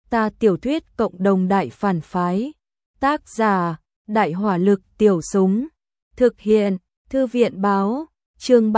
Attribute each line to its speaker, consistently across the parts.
Speaker 1: Ta tiểu thuyết cộng đồng đại phản phái. Tác giả: Đại hỏa lực tiểu súng. Thực hiện: Thư viện báo. Chương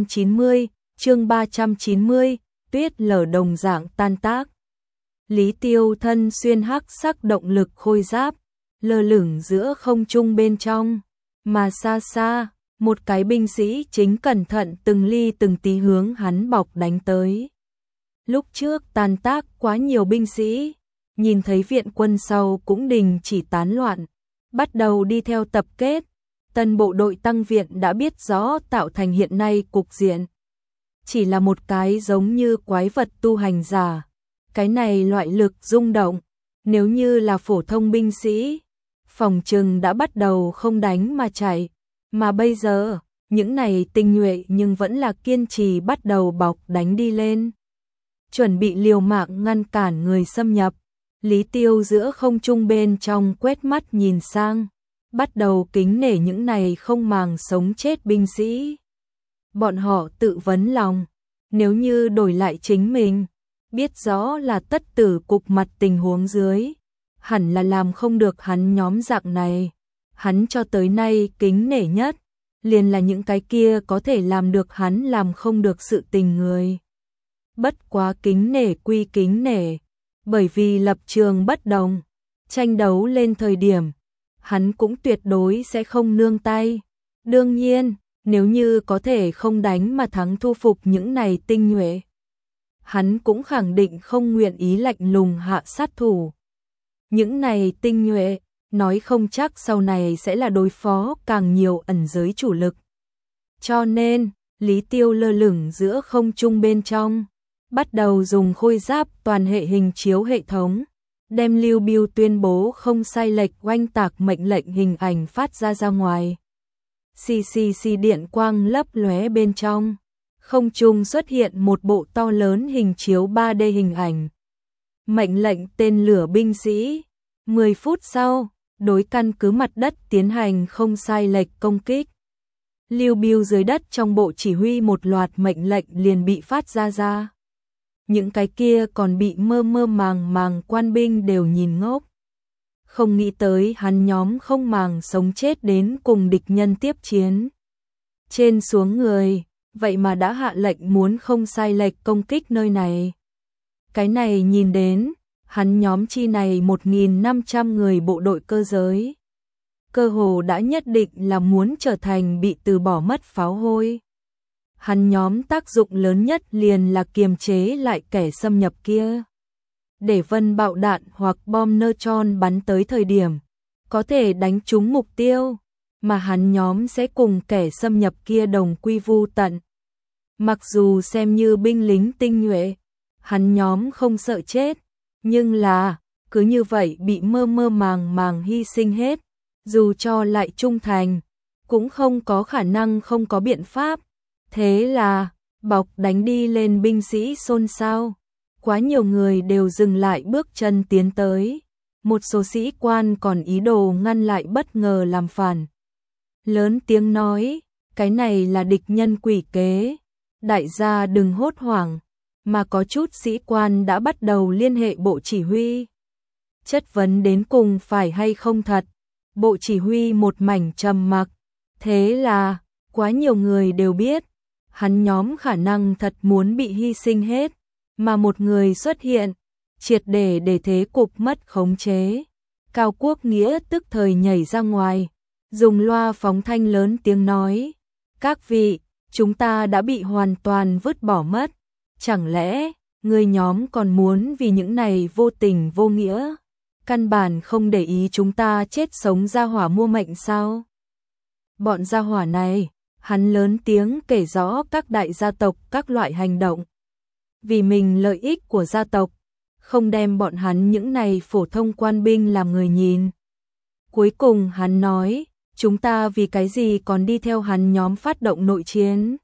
Speaker 1: 390, tuyết lở đồng dạng tan tác. Lý Tiêu thân xuyên hắc sắc động lực khôi giáp, lơ lửng giữa không trung bên trong, mà xa xa, một cái binh sĩ chính cẩn thận từng ly từng tí hướng hắn bọc đánh tới. Lúc trước tan tác quá nhiều binh sĩ, nhìn thấy viện quân sau cũng đình chỉ tán loạn, bắt đầu đi theo tập kết. Tân bộ đội tăng viện đã biết rõ tạo thành hiện nay cục diện. Chỉ là một cái giống như quái vật tu hành giả. Cái này loại lực rung động, nếu như là phổ thông binh sĩ, phòng trừng đã bắt đầu không đánh mà chạy. Mà bây giờ, những này tinh nhuệ nhưng vẫn là kiên trì bắt đầu bọc đánh đi lên. Chuẩn bị liều mạng ngăn cản người xâm nhập. Lý Tiêu giữa không trung bên trong quét mắt nhìn sang, bắt đầu kính nể những này không màng sống chết binh sĩ. Bọn họ tự vấn lòng, nếu như đổi lại chính mình, biết rõ là tất tử cục mặt tình huống dưới, hẳn là làm không được hắn nhóm dạng này. Hắn cho tới nay kính nể nhất, liền là những cái kia có thể làm được hắn làm không được sự tình người. Bất quá kính nể quy kính nể, bởi vì lập trường bất đồng, tranh đấu lên thời điểm, hắn cũng tuyệt đối sẽ không nương tay. Đương nhiên, nếu như có thể không đánh mà thắng thu phục những này tinh nhuệ, hắn cũng khẳng định không nguyện ý lạnh lùng hạ sát thủ. Những này tinh nhuệ, nói không chắc sau này sẽ là đối phó càng nhiều ẩn giới chủ lực. Cho nên, Lý Tiêu lơ lửng giữa không trung bên trong, bắt đầu dùng khôi giáp toàn hệ hình chiếu hệ thống, đem Lưu Bưu tuyên bố không sai lệch oanh tạc mệnh lệnh hình ảnh phát ra ngoài. CCC điện quang lấp lóe bên trong, không trung xuất hiện một bộ to lớn hình chiếu 3D hình ảnh. Mệnh lệnh tên lửa binh sĩ, 10 phút sau, đối căn cứ mặt đất tiến hành không sai lệch công kích. Lưu Bưu dưới đất trong bộ chỉ huy một loạt mệnh lệnh liền bị phát ra. Những cái kia còn bị mơ màng quan binh đều nhìn ngốc. Không nghĩ tới hắn nhóm không màng sống chết đến cùng địch nhân tiếp chiến. Trên xuống người, vậy mà đã hạ lệnh muốn không sai lệch công kích nơi này. Cái này nhìn đến, hắn nhóm chi này 1.500 người bộ đội cơ giới. Cơ hồ đã nhất định là muốn trở thành bị từ bỏ mất pháo hôi. Hắn nhóm tác dụng lớn nhất liền là kiềm chế lại kẻ xâm nhập kia. Để vân bạo đạn hoặc bom neutron bắn tới thời điểm, có thể đánh trúng mục tiêu, mà hắn nhóm sẽ cùng kẻ xâm nhập kia đồng quy vu tận. Mặc dù xem như binh lính tinh nhuệ, hắn nhóm không sợ chết, nhưng là, cứ như vậy bị mơ màng hy sinh hết, dù cho lại trung thành, cũng không có khả năng không có biện pháp. Thế là, bọc đánh đi lên binh sĩ xôn xao. Quá nhiều người đều dừng lại bước chân tiến tới. Một số sĩ quan còn ý đồ ngăn lại bất ngờ làm phản. Lớn tiếng nói, cái này là địch nhân quỷ kế. Đại gia đừng hốt hoảng. Mà có chút sĩ quan đã bắt đầu liên hệ bộ chỉ huy. Chất vấn đến cùng phải hay không thật. Bộ chỉ huy một mảnh trầm mặc. Thế là, quá nhiều người đều biết. Hắn nhóm khả năng thật muốn bị hy sinh hết, mà một người xuất hiện, triệt để thế cục mất khống chế. Cao Quốc Nghĩa tức thời nhảy ra ngoài, dùng loa phóng thanh lớn tiếng nói, các vị, chúng ta đã bị hoàn toàn vứt bỏ mất, chẳng lẽ, người nhóm còn muốn vì những này vô tình vô nghĩa, căn bản không để ý chúng ta chết sống gia hỏa mua mệnh sao? Bọn gia hỏa này, hắn lớn tiếng kể rõ các đại gia tộc các loại hành động. Vì mình lợi ích của gia tộc, không đem bọn hắn những này phổ thông quan binh làm người nhìn. Cuối cùng hắn nói, chúng ta vì cái gì còn đi theo hắn nhóm phát động nội chiến.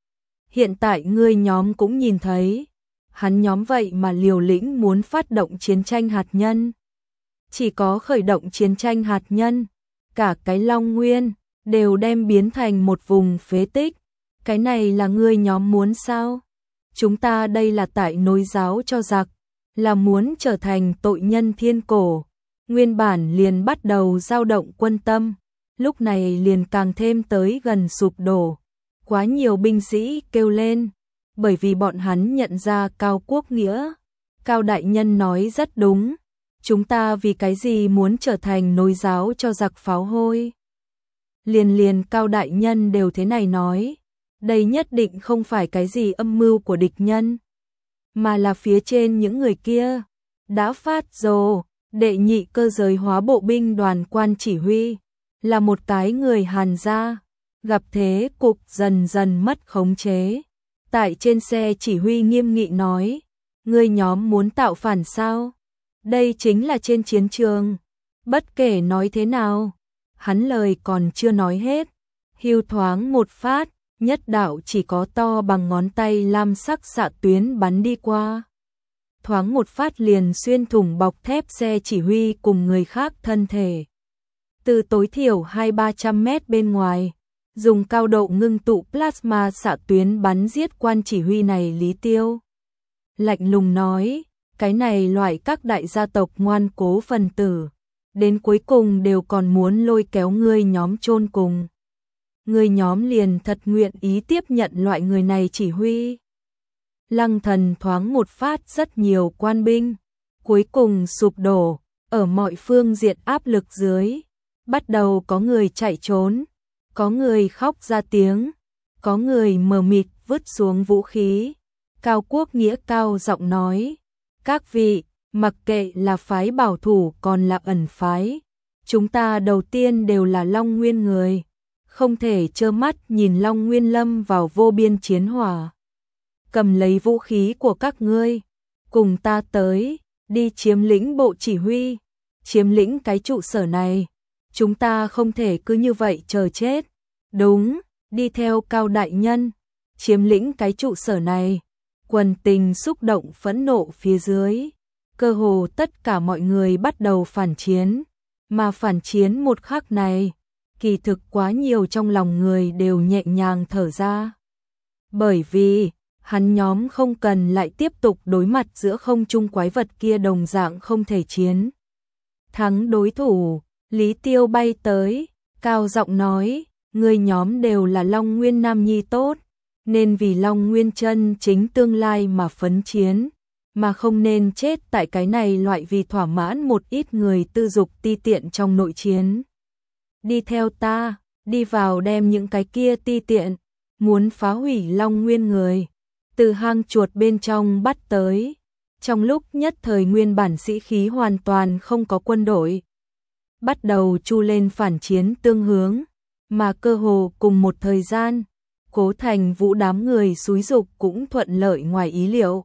Speaker 1: Hiện tại ngươi nhóm cũng nhìn thấy, hắn nhóm vậy mà liều lĩnh muốn phát động chiến tranh hạt nhân. Chỉ có khởi động chiến tranh hạt nhân, cả cái Long Nguyên đều đem biến thành một vùng phế tích. Cái này là ngươi nhóm muốn sao? Chúng ta đây là tại nối giáo cho giặc, là muốn trở thành tội nhân thiên cổ. Nguyên bản liền bắt đầu dao động quân tâm, lúc này liền càng thêm tới gần sụp đổ. Quá nhiều binh sĩ kêu lên, bởi vì bọn hắn nhận ra Cao Quốc Nghĩa. Cao đại nhân nói rất đúng, chúng ta vì cái gì muốn trở thành nối giáo cho giặc pháo hôi. Liền Cao đại nhân đều thế này nói, đây nhất định không phải cái gì âm mưu của địch nhân, mà là phía trên những người kia đã phát rồ. Đệ nhị cơ giới hóa bộ binh đoàn quan chỉ huy là một cái người Hàn gia, gặp thế cục dần dần mất khống chế. Tại trên xe chỉ huy nghiêm nghị nói, ngươi nhóm muốn tạo phản sao? Đây chính là trên chiến trường. Bất kể nói thế nào, hắn lời còn chưa nói hết, hưu thoáng một phát, nhất đạo chỉ có to bằng ngón tay lam sắc xạ tuyến bắn đi qua. Thoáng một phát liền xuyên thủng bọc thép xe chỉ huy cùng người khác thân thể. Từ tối thiểu 200-300 mét bên ngoài, dùng cao độ ngưng tụ plasma xạ tuyến bắn giết quan chỉ huy này Lý Tiêu. Lạnh lùng nói, cái này loại các đại gia tộc ngoan cố phần tử, đến cuối cùng đều còn muốn lôi kéo ngươi nhóm chôn cùng. Ngươi nhóm liền thật nguyện ý tiếp nhận loại người này chỉ huy. Lăng Thần thoáng một phát rất nhiều quan binh, cuối cùng sụp đổ, ở mọi phương diện áp lực dưới. Bắt đầu có người chạy trốn, có người khóc ra tiếng, có người mờ mịt vứt xuống vũ khí. Cao Quốc Nghĩa cao giọng nói, các vị, mặc kệ là phái bảo thủ còn là ẩn phái, chúng ta đầu tiên đều là Long Nguyên người, không thể trơ mắt nhìn Long Nguyên lâm vào vô biên chiến hỏa. Cầm lấy vũ khí của các ngươi, cùng ta tới, đi chiếm lĩnh bộ chỉ huy, chiếm lĩnh cái trụ sở này. Chúng ta không thể cứ như vậy chờ chết. Đúng, đi theo Cao đại nhân, chiếm lĩnh cái trụ sở này. Quần tình xúc động phẫn nộ phía dưới, cơ hồ tất cả mọi người bắt đầu phản chiến, mà phản chiến một khắc này, kỳ thực quá nhiều trong lòng người đều nhẹ nhàng thở ra. Bởi vì hắn nhóm không cần lại tiếp tục đối mặt giữa không trung quái vật kia đồng dạng không thể chiến thắng đối thủ. Lý Tiêu bay tới, cao giọng nói, người nhóm đều là Long Nguyên nam nhi tốt, nên vì Long Nguyên chân chính tương lai mà phấn chiến, mà không nên chết tại cái này loại vì thỏa mãn một ít người tư dục ti tiện trong nội chiến. Đi theo ta, đi vào đem những cái kia ti tiện, muốn phá hủy Long Nguyên người, từ hang chuột bên trong bắt tới. Trong lúc nhất thời nguyên bản sĩ khí hoàn toàn không có quân đội, bắt đầu chu lên phản chiến tương hướng, mà cơ hồ cùng một thời gian, Cố Thành Vũ đám người xúi dục cũng thuận lợi ngoài ý liệu.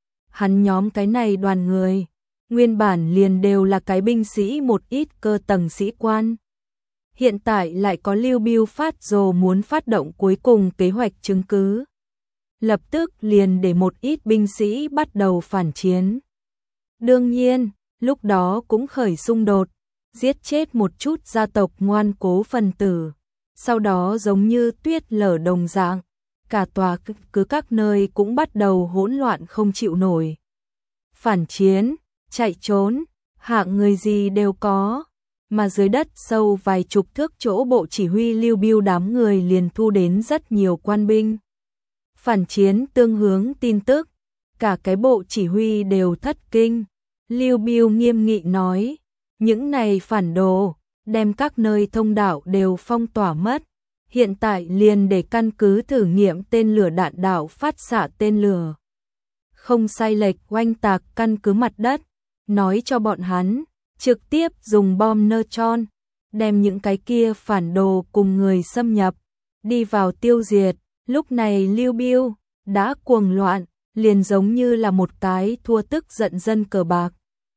Speaker 1: Hắn nhóm cái này đoàn người, nguyên bản liền đều là cái binh sĩ một ít cơ tầng sĩ quan. Hiện tại lại có Lưu Bưu phát rồ muốn phát động cuối cùng kế hoạch chứng cứ. Lập tức liền để một ít binh sĩ bắt đầu phản chiến. Đương nhiên, lúc đó cũng khởi xung đột, giết chết một chút gia tộc ngoan cố phần tử. Sau đó giống như tuyết lở đồng dạng, cả tòa cứ các nơi cũng bắt đầu hỗn loạn không chịu nổi. Phản chiến, chạy trốn, hạng người gì đều có, mà dưới đất sâu vài chục thước chỗ bộ chỉ huy Lưu Bưu đám người liền thu đến rất nhiều quan binh. Phản chiến tương hướng tin tức, cả cái bộ chỉ huy đều thất kinh. Lưu Bưu nghiêm nghị nói, những này phản đồ, đem các nơi thông đạo đều phong tỏa mất. Hiện tại liền để căn cứ thử nghiệm tên lửa đạn đạo phát xạ tên lửa. Không sai lệch oanh tạc căn cứ mặt đất, nói cho bọn hắn, trực tiếp dùng bom neutron, đem những cái kia phản đồ cùng người xâm nhập, đi vào tiêu diệt. Lúc này Lưu Bưu đã cuồng loạn, liền giống như là một cái thua tức giận dân cờ bạc.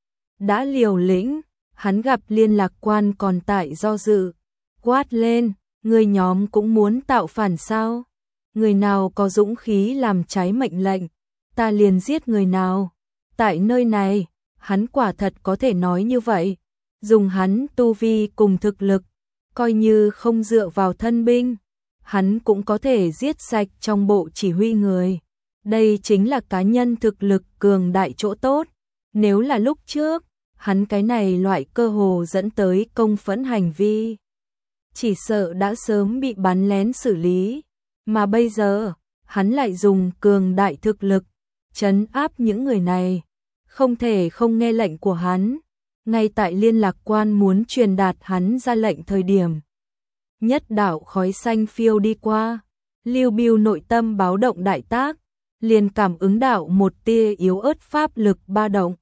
Speaker 1: Đã liều lĩnh, hắn gặp liên lạc quan còn tại do dự, quát lên, người nhóm cũng muốn tạo phản sao? Người nào có dũng khí làm trái mệnh lệnh, ta liền giết người nào. Tại nơi này, hắn quả thật có thể nói như vậy, dùng hắn tu vi cùng thực lực, coi như không dựa vào thân binh, hắn cũng có thể giết sạch trong bộ chỉ huy người. Đây chính là cá nhân thực lực cường đại chỗ tốt, Nếu là lúc trước, hắn cái này loại cơ hồ dẫn tới công phẫn hành vi, chỉ sợ đã sớm bị bắn lén xử lý, mà bây giờ, hắn lại dùng cường đại thực lực, trấn áp những người này, không thể không nghe lệnh của hắn. Ngay tại liên lạc quan muốn truyền đạt hắn ra lệnh thời điểm, nhất đạo khói xanh phiêu đi qua, Lưu Bưu nội tâm báo động đại tác, liền cảm ứng đạo một tia yếu ớt pháp lực ba động.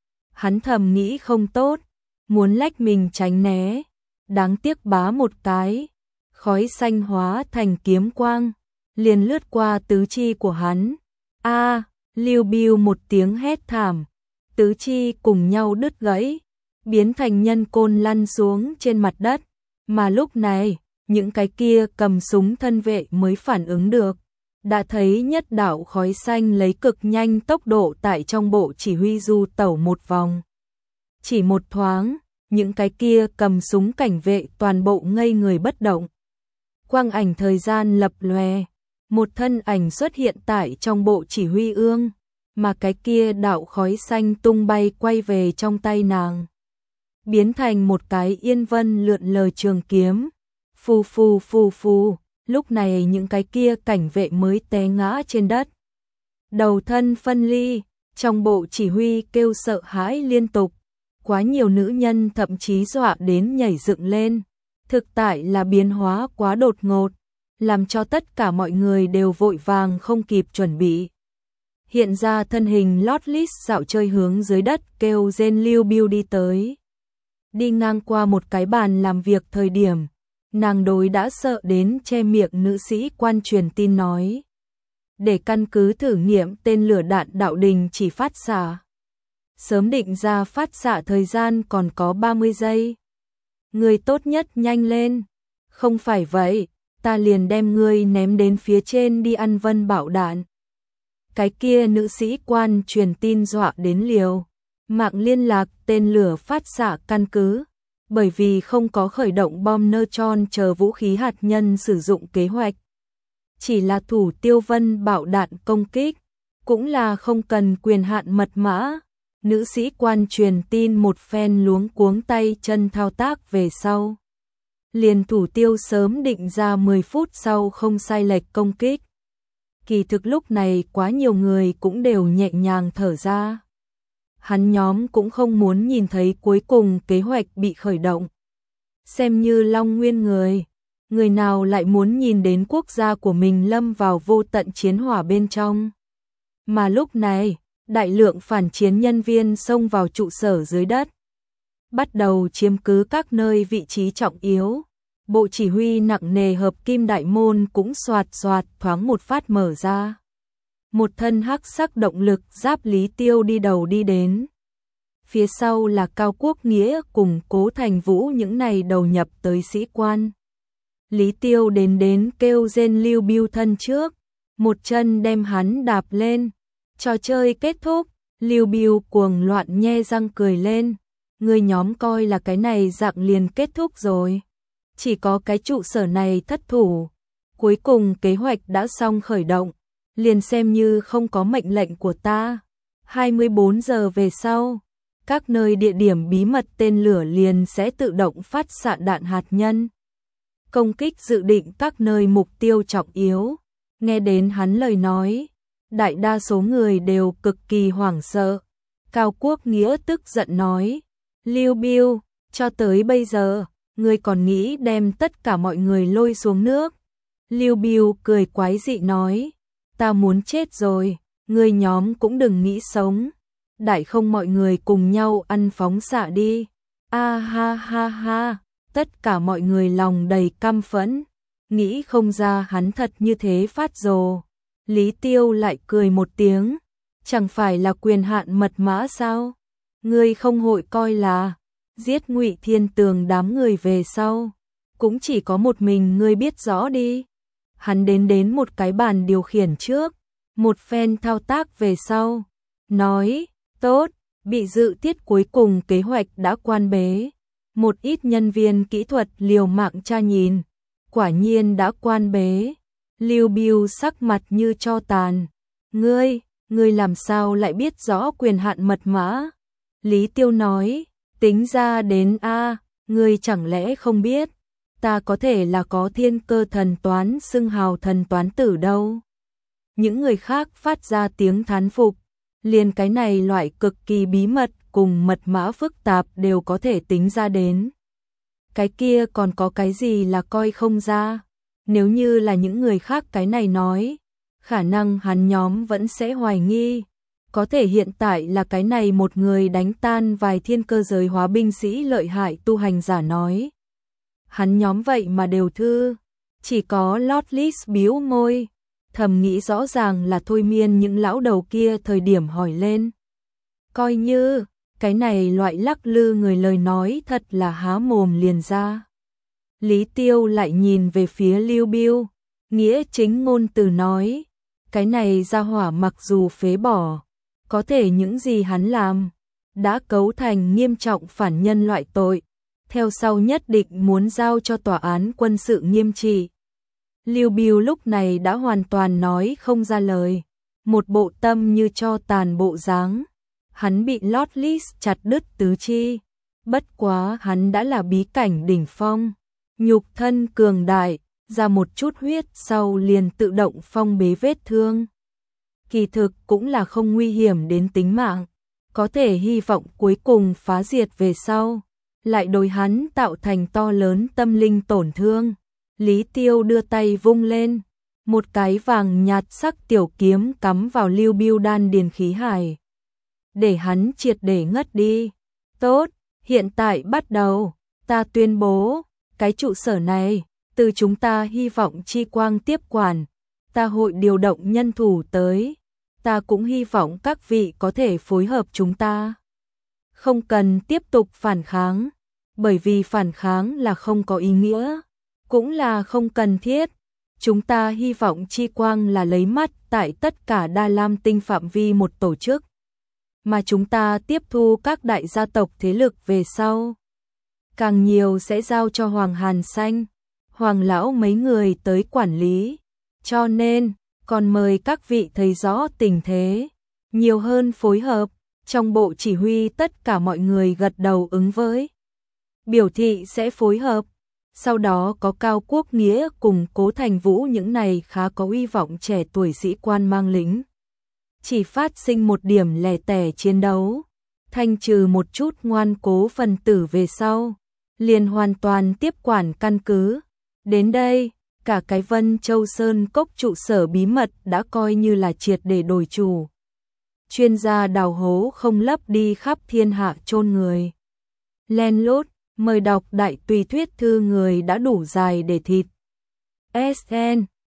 Speaker 1: Hắn thầm nghĩ không tốt, muốn lách mình tránh né, đáng tiếc bá một cái, khói xanh hóa thành kiếm quang, liền lướt qua tứ chi của hắn. A, Lưu Bưu một tiếng hét thảm, tứ chi cùng nhau đứt gãy, biến thành nhân côn lăn xuống trên mặt đất, mà lúc này, những cái kia cầm súng thân vệ mới phản ứng được, đã thấy nhất đạo khói xanh lấy cực nhanh tốc độ tại trong bộ chỉ huy du tẩu một vòng. Chỉ một thoáng, những cái kia cầm súng cảnh vệ toàn bộ ngây người bất động. Quang ảnh thời gian lập lòe, một thân ảnh xuất hiện tại trong bộ chỉ huy ương, mà cái kia đạo khói xanh tung bay quay về trong tay nàng, biến thành một cái yên vân lượn lờ trường kiếm. Phù phù phù phù, lúc này những cái kia cảnh vệ mới té ngã trên đất. Đầu thân phân ly, trong bộ chỉ huy kêu sợ hãi liên tục, quá nhiều nữ nhân thậm chí dọa đến nhảy dựng lên. Thực tại là biến hóa quá đột ngột, làm cho tất cả mọi người đều vội vàng không kịp chuẩn bị. Hiện ra thân hình lót lít dạo chơi hướng dưới đất kêu rên Lưu Bưu đi tới. Đi ngang qua một cái bàn làm việc thời điểm, nàng đối đã sợ đến che miệng nữ sĩ quan truyền tin nói. Để căn cứ thử nghiệm tên lửa đạn đạo đình chỉ phát xạ. Sớm định ra phát xạ thời gian còn có 30 giây. Người tốt nhất nhanh lên. Không phải vậy, ta liền đem ngươi ném đến phía trên đi ăn vân bảo đạn. Cái kia nữ sĩ quan truyền tin dọa đến liều. Mạng liên lạc tên lửa phát xạ căn cứ. Bởi vì không có khởi động bom neutron chờ vũ khí hạt nhân sử dụng kế hoạch. Chỉ là thủ tiêu vân bảo đạn công kích, cũng là không cần quyền hạn mật mã. Nữ sĩ quan truyền tin một phen luống cuống tay chân thao tác về sau. Liền thủ tiêu sớm định ra 10 phút sau không sai lệch công kích. Kỳ thực lúc này quá nhiều người cũng đều nhẹ nhàng thở ra. Hắn nhóm cũng không muốn nhìn thấy cuối cùng kế hoạch bị khởi động. Xem như Long Nguyên người nào lại muốn nhìn đến quốc gia của mình lâm vào vô tận chiến hỏa bên trong. Mà lúc này, đại lượng phản chiến nhân viên xông vào trụ sở dưới đất, bắt đầu chiếm cứ các nơi vị trí trọng yếu. Bộ chỉ huy nặng nề hợp kim đại môn cũng xoạt xoạt thoáng một phát mở ra. Một thân hắc sắc động lực giáp Lý Tiêu đi đầu đi đến. Phía sau là Cao Quốc Nghĩa cùng Cố Thành Vũ những này đầu nhập tới sĩ quan. Lý Tiêu đến kêu rên Lưu Bưu thân trước, một chân đem hắn đạp lên. Trò chơi kết thúc, Lưu Bưu cuồng loạn nhe răng cười lên. Người nhóm coi là cái này dạng liền kết thúc rồi. Chỉ có cái trụ sở này thất thủ. Cuối cùng kế hoạch đã xong khởi động. Liền xem như không có mệnh lệnh của ta. 24 giờ về sau, các nơi địa điểm bí mật tên lửa liền sẽ tự động phát xạ đạn hạt nhân. Công kích dự định các nơi mục tiêu trọng yếu. Nghe đến hắn lời nói, đại đa số người đều cực kỳ hoảng sợ. Cao Quốc Nghĩa tức giận nói, Lưu Bưu, cho tới bây giờ, ngươi còn nghĩ đem tất cả mọi người lôi xuống nước. Lưu Bưu cười quái dị nói, ta muốn chết rồi, ngươi nhóm cũng đừng nghĩ sống. Đại không mọi người cùng nhau ăn phóng xạ đi. A ha ha ha, tất cả mọi người lòng đầy căm phẫn, nghĩ không ra hắn thật như thế phát rồ. Lý Tiêu lại cười một tiếng, chẳng phải là quyền hạn mật mã sao? Ngươi không hội coi là giết Ngụy Thiên Tường đám người về sau, cũng chỉ có một mình ngươi biết rõ đi. Hắn đến một cái bàn điều khiển trước, một phen thao tác về sau, nói, tốt, bị dự tiết cuối cùng kế hoạch đã quan bế. Một ít nhân viên kỹ thuật liều mạng tra nhìn, quả nhiên đã quan bế. Lưu Bưu sắc mặt như tro tàn. Ngươi làm sao lại biết rõ quyền hạn mật mã? Lý Tiêu nói, tính ra đến ngươi chẳng lẽ không biết, ta có thể là có thiên cơ thần toán xưng hào thần toán tử đâu. Những người khác phát ra tiếng thán phục, liền cái này loại cực kỳ bí mật cùng mật mã phức tạp đều có thể tính ra đến. Cái kia còn có cái gì là coi không ra, nếu như là những người khác cái này nói, khả năng hắn nhóm vẫn sẽ hoài nghi. Có thể hiện tại là cái này một người đánh tan vài thiên cơ giới hóa binh sĩ lợi hại tu hành giả nói. Hắn nhóm vậy mà đều thư, chỉ có Lotlis bĩu môi, thầm nghĩ rõ ràng là thôi miên những lão đầu kia thời điểm hỏi lên. Coi như, cái này loại lắc lư người lời nói thật là há mồm liền ra. Lý Tiêu lại nhìn về phía Lưu Biêu, nghĩa chính ngôn từ nói, cái này ra hỏa mặc dù phế bỏ, có thể những gì hắn làm, đã cấu thành nghiêm trọng phản nhân loại tội, theo sau nhất định muốn giao cho tòa án quân sự nghiêm trị. Lưu Biêu lúc này đã hoàn toàn nói không ra lời, một bộ tâm như cho tàn bộ dáng. Hắn bị Lotlis chặt đứt tứ chi, bất quá hắn đã là bí cảnh đỉnh phong, nhục thân cường đại, ra một chút huyết sau liền tự động phong bế vết thương. Kỳ thực cũng là không nguy hiểm đến tính mạng, có thể hy vọng cuối cùng phá diệt về sau, lại đối hắn tạo thành to lớn tâm linh tổn thương. Lý Tiêu đưa tay vung lên, một cái vàng nhạt sắc tiểu kiếm cắm vào Lưu Biêu đan điền khí hải, để hắn triệt để ngất đi. Tốt, hiện tại bắt đầu, ta tuyên bố, cái trụ sở này, từ chúng ta hy vọng chi quang tiếp quản, ta hội điều động nhân thủ tới, ta cũng hy vọng các vị có thể phối hợp chúng ta. Không cần tiếp tục phản kháng, bởi vì phản kháng là không có ý nghĩa, cũng là không cần thiết. Chúng ta hy vọng chi quang là lấy mắt tại tất cả Đa Lam tinh phạm vi một tổ chức, mà chúng ta tiếp thu các đại gia tộc thế lực về sau. Càng nhiều sẽ giao cho Hoàng Hàn Xanh, Hoàng Lão mấy người tới quản lý. Cho nên, còn mời các vị thấy rõ tình thế, nhiều hơn phối hợp. Trong bộ chỉ huy tất cả mọi người gật đầu ứng với, biểu thị sẽ phối hợp. Sau đó có Cao Quốc Nghĩa cùng Cố Thành Vũ những này khá có uy vọng trẻ tuổi sĩ quan mang lính. Chỉ phát sinh một điểm lẻ tẻ chiến đấu, thanh trừ một chút ngoan cố phần tử về sau, liền hoàn toàn tiếp quản căn cứ. Đến đây, cả cái Vân Châu Sơn Cốc trụ sở bí mật đã coi như là triệt để đổi chủ. Chuyên gia đào hố không lấp đi khắp thiên hạ chôn người. Len lút, mời đọc đại tùy thuyết thư người đã đủ dài để thịt. SN